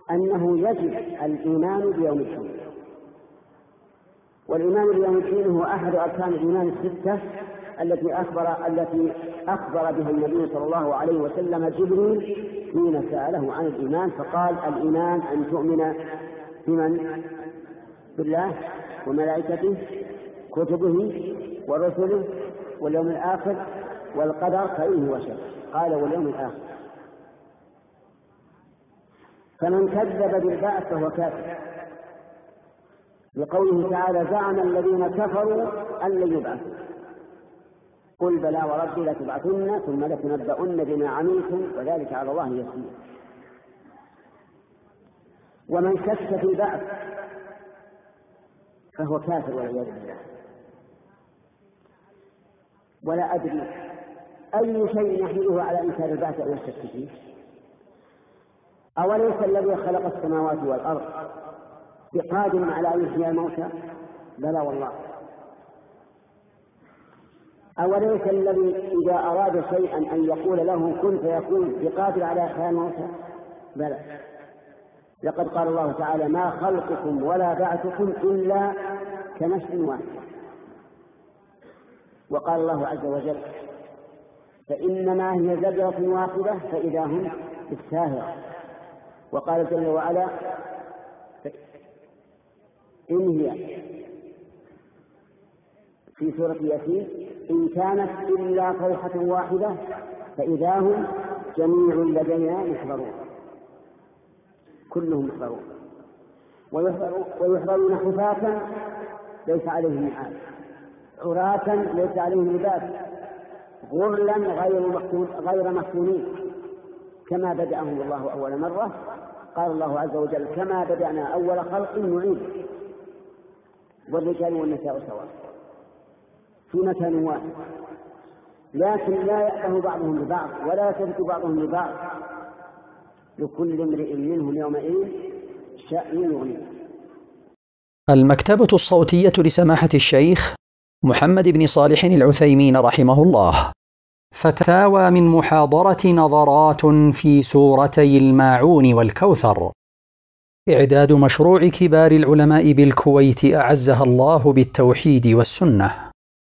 أنه يجب الإيمان بيوم الدين، والإيمان بيوم الدين هو أحد أركان الإيمان الستة التي أخبر بها النبي صلى الله عليه وسلم جبريل حين سأله عن الإيمان، فقال: الإيمان أن تؤمن بمن؟ بالله وملائكته كتبه ورسله واليوم الآخر والقدر خيره وشره. قال: واليوم الآخر. فمن كذب بالبعث فهو كافر، لقوله تعالى: زعم الذين كفروا أن لن يبعثوا، قل بلى وربي لتبعثن ثم لتنبؤن بما عملتم وذلك على الله يسير. ومن شك في البعث فهو كافر والعياذ بالله. ولا أدري أي شيء يحمله على إنكار البعث أو الشك فيه. أوليس الذي خلق السماوات والأرض بقادر على أن يحيي الموتى؟ بلى والله. أوليس الذي إذا أراد شيئا أن يقول له كن فيكون بقادر على إحياء الموتى؟ بلى. لقد قال الله تعالى: ما خلقكم ولا بعثكم إلا كنفس واحد. وقال الله عز وجل: فإنما هي زجرة واحدة فإذا هم بالساهرة. وقال جل وعلا: إن هي في سورة ياسين: إن كانت إلا صيحة واحدة فإذا هم جميع لدينا محضرون. كلهم محضرون، ويحضرون حفاة ليس عليهم نعال، عراة ليس عليهم لباس، غرلا غير مفتونين، كما بدأهم الله أول مرة. قال الله عز وجل: كما بدأنا أول خلق نعيد. والرجال والنساء سواء في مكان واحد، لكن لا يأبه بعضهم لبعض ولا يثبت بعضهم لبعض، لكل امرئ منهم يومئذ شأن يغنيه. المكتبة الصوتية لسماحة الشيخ محمد بن صالح العثيمين رحمه الله. فتاوى من محاضرة نظرات في سورتي الماعون والكوثر. إعداد مشروع كبار العلماء بالكويت أعزها الله بالتوحيد والسنة.